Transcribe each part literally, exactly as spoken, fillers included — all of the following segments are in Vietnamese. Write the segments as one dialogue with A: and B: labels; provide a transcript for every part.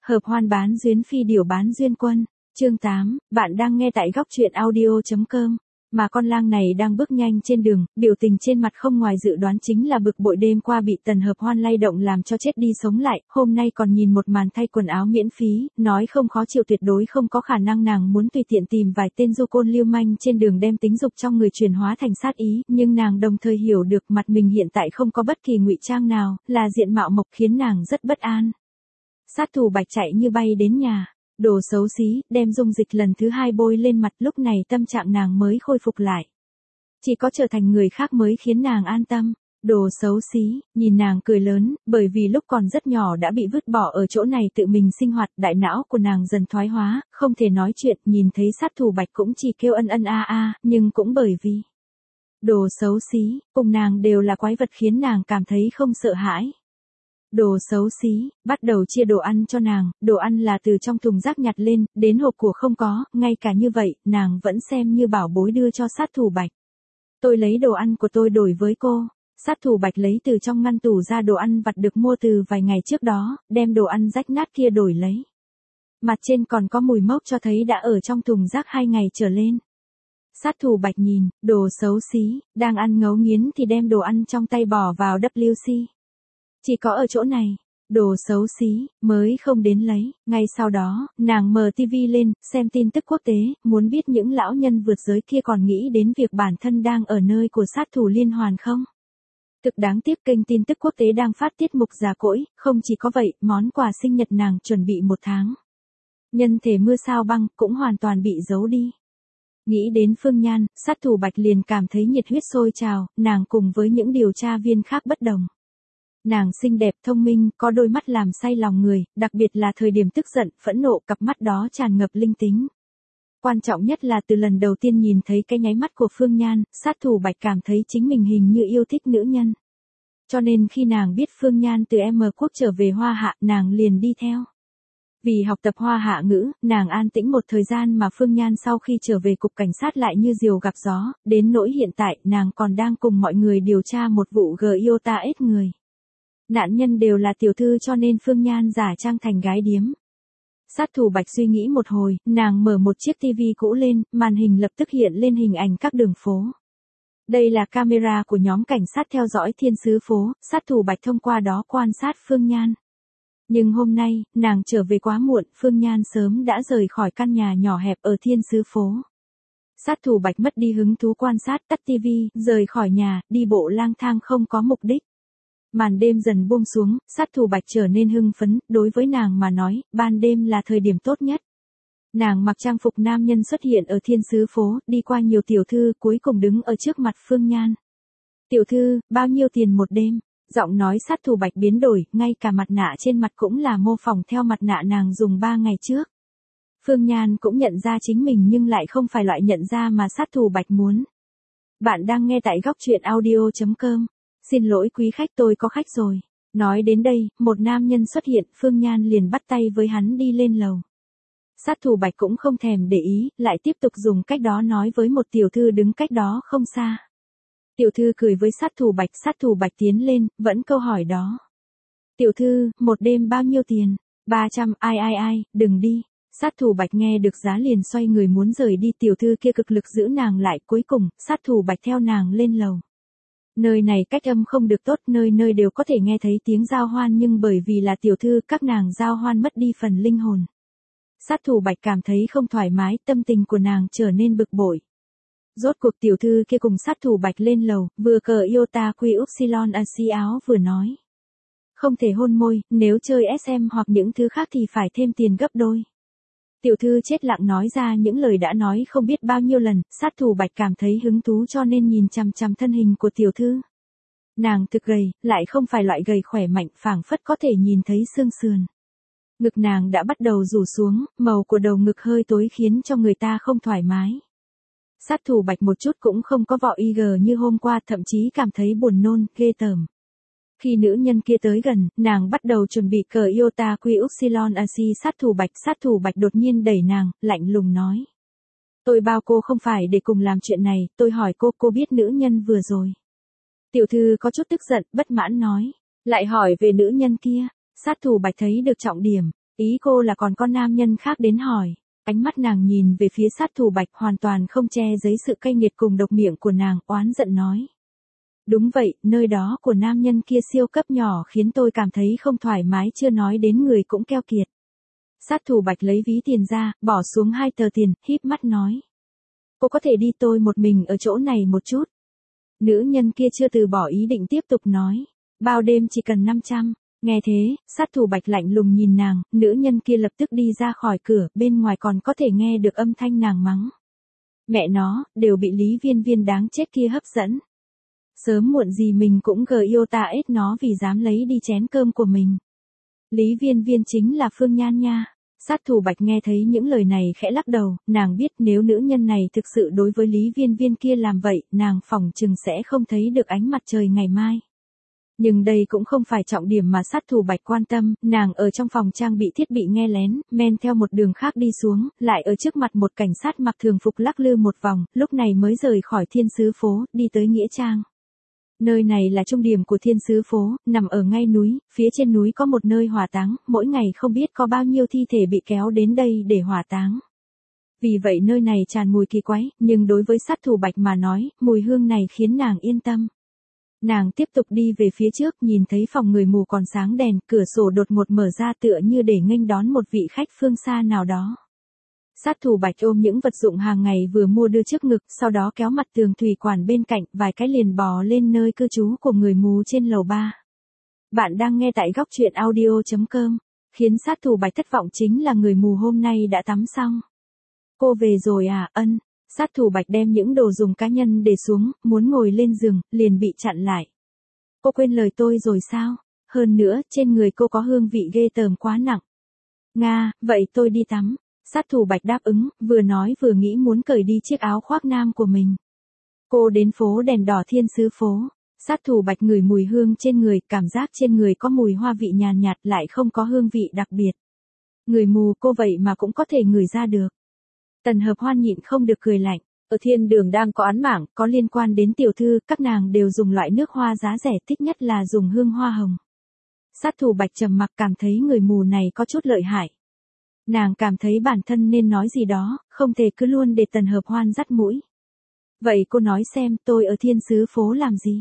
A: Hợp hoan bán duyên phi điểu bán duyên quân. Chương tám, bạn đang nghe tại góc truyện audio chấm com. Mà con lang này đang bước nhanh trên đường, biểu tình trên mặt không ngoài dự đoán chính là bực bội đêm qua bị Tần Hợp Hoan lay động làm cho chết đi sống lại, hôm nay còn nhìn một màn thay quần áo miễn phí, nói không khó chịu tuyệt đối không có khả năng nàng muốn tùy tiện tìm vài tên du côn lưu manh trên đường đem tính dục trong người chuyển hóa thành sát ý, nhưng nàng đồng thời hiểu được mặt mình hiện tại không có bất kỳ ngụy trang nào, là diện mạo mộc khiến nàng rất bất an. Sát thủ Bạch chạy như bay đến nhà. Đồ xấu xí, đem dung dịch lần thứ hai bôi lên mặt, lúc này tâm trạng nàng mới khôi phục lại. Chỉ có trở thành người khác mới khiến nàng an tâm. Đồ xấu xí, nhìn nàng cười lớn, bởi vì lúc còn rất nhỏ đã bị vứt bỏ ở chỗ này tự mình sinh hoạt, đại não của nàng dần thoái hóa, không thể nói chuyện, nhìn thấy sát thủ Bạch cũng chỉ kêu ân ân a a, nhưng cũng bởi vì đồ xấu xí, cùng nàng đều là quái vật khiến nàng cảm thấy không sợ hãi. Đồ xấu xí, bắt đầu chia đồ ăn cho nàng, đồ ăn là từ trong thùng rác nhặt lên, đến hộp của không có, ngay cả như vậy, nàng vẫn xem như bảo bối đưa cho sát thủ Bạch. Tôi lấy đồ ăn của tôi đổi với cô. Sát thủ Bạch lấy từ trong ngăn tủ ra đồ ăn vặt được mua từ vài ngày trước đó, đem đồ ăn rách nát kia đổi lấy. Mặt trên còn có mùi mốc cho thấy đã ở trong thùng rác hai ngày trở lên. Sát thủ Bạch nhìn, đồ xấu xí, đang ăn ngấu nghiến thì đem đồ ăn trong tay bỏ vào vê kép xê. Chỉ có ở chỗ này, đồ xấu xí, mới không đến lấy. Ngay sau đó, nàng mở tivi lên, xem tin tức quốc tế, muốn biết những lão nhân vượt giới kia còn nghĩ đến việc bản thân đang ở nơi của sát thủ liên hoàn không. Thực đáng tiếc kênh tin tức quốc tế đang phát tiết mục già cỗi, không chỉ có vậy, món quà sinh nhật nàng chuẩn bị một tháng. Nhân thể mưa sao băng, cũng hoàn toàn bị giấu đi. Nghĩ đến Phương Nhan, sát thủ Bạch liền cảm thấy nhiệt huyết sôi trào, nàng cùng với những điều tra viên khác bất đồng. Nàng xinh đẹp thông minh, có đôi mắt làm say lòng người, đặc biệt là thời điểm tức giận, phẫn nộ, cặp mắt đó tràn ngập linh tính. Quan trọng nhất là từ lần đầu tiên nhìn thấy cái nháy mắt của Phương Nhan, sát thủ Bạch cảm thấy chính mình hình như yêu thích nữ nhân. Cho nên khi nàng biết Phương Nhan từ M quốc trở về Hoa Hạ, nàng liền đi theo. Vì học tập Hoa Hạ ngữ, nàng an tĩnh một thời gian mà Phương Nhan sau khi trở về cục cảnh sát lại như diều gặp gió, đến nỗi hiện tại nàng còn đang cùng mọi người điều tra một vụ gờ i o ta ết người. Nạn nhân đều là tiểu thư cho nên Phương Nhan giả trang thành gái điếm. Sát thủ Bạch suy nghĩ một hồi, nàng mở một chiếc tivi cũ lên, màn hình lập tức hiện lên hình ảnh các đường phố. Đây là camera của nhóm cảnh sát theo dõi thiên sứ phố, sát thủ Bạch thông qua đó quan sát Phương Nhan. Nhưng hôm nay, nàng trở về quá muộn, Phương Nhan sớm đã rời khỏi căn nhà nhỏ hẹp ở thiên sứ phố. Sát thủ Bạch mất đi hứng thú quan sát, tắt tivi, rời khỏi nhà, đi bộ lang thang không có mục đích. Màn đêm dần buông xuống, sát thủ Bạch trở nên hưng phấn, đối với nàng mà nói, ban đêm là thời điểm tốt nhất. Nàng mặc trang phục nam nhân xuất hiện ở thiên sứ phố, đi qua nhiều tiểu thư, cuối cùng đứng ở trước mặt Phương Nhan. Tiểu thư, bao nhiêu tiền một đêm? Giọng nói sát thủ Bạch biến đổi, ngay cả mặt nạ trên mặt cũng là mô phỏng theo mặt nạ nàng dùng ba ngày trước. Phương Nhan cũng nhận ra chính mình nhưng lại không phải loại nhận ra mà sát thủ Bạch muốn. Bạn đang nghe tại góc truyện audio chấm com. Xin lỗi quý khách, tôi có khách rồi. Nói đến đây, một nam nhân xuất hiện, Phương Nhan liền bắt tay với hắn đi lên lầu. Sát thủ Bạch cũng không thèm để ý, lại tiếp tục dùng cách đó nói với một tiểu thư đứng cách đó không xa. Tiểu thư cười với sát thủ Bạch, sát thủ Bạch tiến lên, vẫn câu hỏi đó. Tiểu thư, một đêm bao nhiêu tiền? ba trăm, ai ai ai, đừng đi. Sát thủ Bạch nghe được giá liền xoay người muốn rời đi, tiểu thư kia cực lực giữ nàng lại, cuối cùng, sát thủ Bạch theo nàng lên lầu. Nơi này cách âm không được tốt, nơi nơi đều có thể nghe thấy tiếng giao hoan nhưng bởi vì là tiểu thư, các nàng giao hoan mất đi phần linh hồn. Sát thủ Bạch cảm thấy không thoải mái, tâm tình của nàng trở nên bực bội. Rốt cuộc tiểu thư kia cùng sát thủ Bạch lên lầu, vừa cờ iota quy upsilon a xi áo vừa nói. Không thể hôn môi, nếu chơi ét em hoặc những thứ khác thì phải thêm tiền gấp đôi. Tiểu thư chết lặng nói ra những lời đã nói không biết bao nhiêu lần, sát thủ Bạch cảm thấy hứng thú cho nên nhìn chằm chằm thân hình của tiểu thư. Nàng thực gầy, lại không phải loại gầy khỏe mạnh, phảng phất có thể nhìn thấy xương sườn. Ngực nàng đã bắt đầu rủ xuống, màu của đầu ngực hơi tối khiến cho người ta không thoải mái. Sát thủ Bạch một chút cũng không có vọ i giê như hôm qua, thậm chí cảm thấy buồn nôn, ghê tởm. Khi nữ nhân kia tới gần, nàng bắt đầu chuẩn bị cờ iota quy upsilon a xi sát thủ Bạch, sát thủ Bạch đột nhiên đẩy nàng, lạnh lùng nói. Tôi bao cô không phải để cùng làm chuyện này, tôi hỏi cô, cô biết nữ nhân vừa rồi. Tiểu thư có chút tức giận, bất mãn nói. Lại hỏi về nữ nhân kia, sát thủ Bạch thấy được trọng điểm. Ý cô là còn có nam nhân khác đến hỏi. Ánh mắt nàng nhìn về phía sát thủ Bạch hoàn toàn không che giấu sự cay nghiệt cùng độc miệng của nàng, oán giận nói. Đúng vậy, nơi đó của nam nhân kia siêu cấp nhỏ khiến tôi cảm thấy không thoải mái, chưa nói đến người cũng keo kiệt. Sát thủ Bạch lấy ví tiền ra, bỏ xuống hai tờ tiền, híp mắt nói. Cô có thể đi, tôi một mình ở chỗ này một chút. Nữ nhân kia chưa từ bỏ ý định tiếp tục nói. Bao đêm chỉ cần năm trăm. Nghe thế, sát thủ Bạch lạnh lùng nhìn nàng, nữ nhân kia lập tức đi ra khỏi cửa, bên ngoài còn có thể nghe được âm thanh nàng mắng. Mẹ nó, đều bị Lý Viên Viên đáng chết kia hấp dẫn. Sớm muộn gì mình cũng gờ yêu ta ết nó vì dám lấy đi chén cơm của mình. Lý Viên Viên chính là Phương Nhan nha. Sát thủ Bạch nghe thấy những lời này khẽ lắc đầu, nàng biết nếu nữ nhân này thực sự đối với Lý Viên Viên kia làm vậy, nàng phỏng chừng sẽ không thấy được ánh mặt trời ngày mai. Nhưng đây cũng không phải trọng điểm mà sát thủ Bạch quan tâm, nàng ở trong phòng trang bị thiết bị nghe lén, men theo một đường khác đi xuống, lại ở trước mặt một cảnh sát mặc thường phục lắc lư một vòng, lúc này mới rời khỏi Thiên Sứ Phố, đi tới Nghĩa Trang. Nơi này là trung điểm của Thiên Sứ Phố, nằm ở ngay núi, phía trên núi có một nơi hỏa táng, mỗi ngày không biết có bao nhiêu thi thể bị kéo đến đây để hỏa táng. Vì vậy nơi này tràn mùi kỳ quái, nhưng đối với sát thủ Bạch mà nói, mùi hương này khiến nàng yên tâm. Nàng tiếp tục đi về phía trước, nhìn thấy phòng người mù còn sáng đèn, cửa sổ đột ngột mở ra tựa như để nghênh đón một vị khách phương xa nào đó. Sát thủ Bạch ôm những vật dụng hàng ngày vừa mua đưa trước ngực, sau đó kéo mặt tường thủy quản bên cạnh, vài cái liền bò lên nơi cư trú của người mù trên lầu ba. Bạn đang nghe tại góc truyện audio chấm com. Khiến sát thủ Bạch thất vọng chính là người mù hôm nay đã tắm xong. Cô về rồi à? Ân. Sát thủ Bạch đem những đồ dùng cá nhân để xuống, muốn ngồi lên giường, liền bị chặn lại. Cô quên lời tôi rồi sao? Hơn nữa, trên người cô có hương vị ghê tởm quá nặng. Nga, vậy tôi đi tắm. Sát thủ Bạch đáp ứng, vừa nói vừa nghĩ muốn cởi đi chiếc áo khoác nam của mình. Cô đến phố đèn đỏ Thiên Sứ Phố. Sát thủ Bạch ngửi mùi hương trên người, cảm giác trên người có mùi hoa vị nhàn nhạt, nhạt lại không có hương vị đặc biệt. Người mù cô vậy mà cũng có thể ngửi ra được. Tần Hợp Hoan nhịn không được cười lạnh. Ở thiên đường đang có án mạng, có liên quan đến tiểu thư, các nàng đều dùng loại nước hoa giá rẻ, thích nhất là dùng hương hoa hồng. Sát thủ Bạch trầm mặc, cảm thấy người mù này có chút lợi hại. Nàng cảm thấy bản thân nên nói gì đó, không thể cứ luôn để Tần Hợp Hoan dắt mũi. Vậy cô nói xem, tôi ở Thiên Sứ Phố làm gì?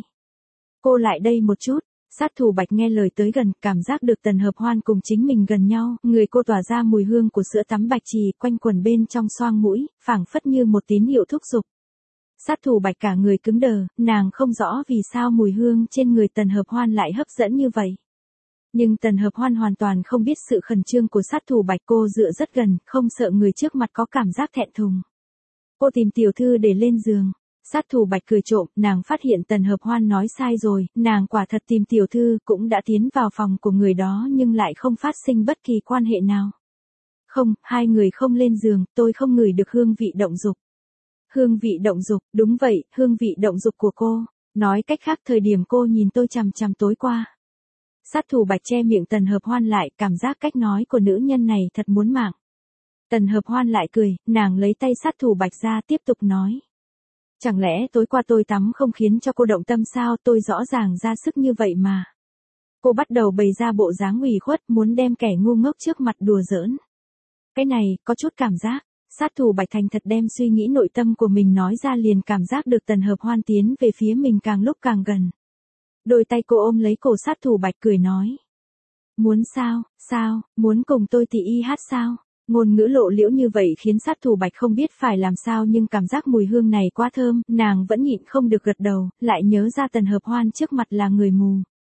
A: Cô lại đây một chút. Sát thủ Bạch nghe lời tới gần, cảm giác được Tần Hợp Hoan cùng chính mình gần nhau, người cô tỏa ra mùi hương của sữa tắm bạch trì, quanh quẩn bên trong xoang mũi, phảng phất như một tín hiệu thúc giục. Sát thủ Bạch cả người cứng đờ, nàng không rõ vì sao mùi hương trên người Tần Hợp Hoan lại hấp dẫn như vậy. Nhưng Tần Hợp Hoan hoàn toàn không biết sự khẩn trương của sát thủ Bạch, cô dựa rất gần, không sợ người trước mặt có cảm giác thẹn thùng. Cô tìm tiểu thư để lên giường. Sát thủ Bạch cười trộm, nàng phát hiện Tần Hợp Hoan nói sai rồi, nàng quả thật tìm tiểu thư, cũng đã tiến vào phòng của người đó nhưng lại không phát sinh bất kỳ quan hệ nào. Không, hai người không lên giường, tôi không ngửi được hương vị động dục. Hương vị động dục, đúng vậy, hương vị động dục của cô. Nói cách khác thời điểm cô nhìn tôi chằm chằm tối qua. Sát thủ Bạch che miệng Tần Hợp Hoan lại, cảm giác cách nói của nữ nhân này thật muốn mạng. Tần Hợp Hoan lại cười, nàng lấy tay sát thủ Bạch ra tiếp tục nói. Chẳng lẽ tối qua tôi tắm không khiến cho cô động tâm sao, tôi rõ ràng ra sức như vậy mà. Cô bắt đầu bày ra bộ dáng ủy khuất, muốn đem kẻ ngu ngốc trước mặt đùa giỡn. Cái này, có chút cảm giác. Sát thủ Bạch thành thật đem suy nghĩ nội tâm của mình nói ra, liền cảm giác được Tần Hợp Hoan tiến về phía mình càng lúc càng gần. Đôi tay cô ôm lấy cổ sát thủ Bạch cười nói. Muốn sao, sao, muốn cùng tôi thì y hát sao? Ngôn ngữ lộ liễu như vậy khiến sát thủ Bạch không biết phải làm sao, nhưng cảm giác mùi hương này quá thơm, nàng vẫn nhịn không được gật đầu, lại nhớ ra Tần Hợp Hoan trước mặt là người mù.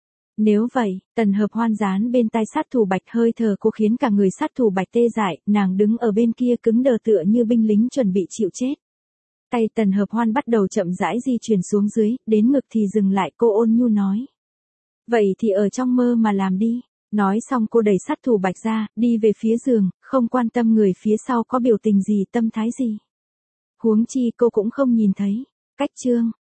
A: Nếu vậy, Tần Hợp Hoan dán bên tai sát thủ Bạch, hơi thở cô khiến cả người sát thủ Bạch tê dại, nàng đứng ở bên kia cứng đờ tựa như binh lính chuẩn bị chịu chết. Tay Tần Hợp Hoan bắt đầu chậm rãi di chuyển xuống dưới, đến ngực thì dừng lại, cô ôn nhu nói. Vậy thì ở trong mơ mà làm đi. Nói xong cô đẩy sát thủ Bạch ra, đi về phía giường, không quan tâm người phía sau có biểu tình gì, tâm thái gì. Huống chi cô cũng không nhìn thấy. Cách chương.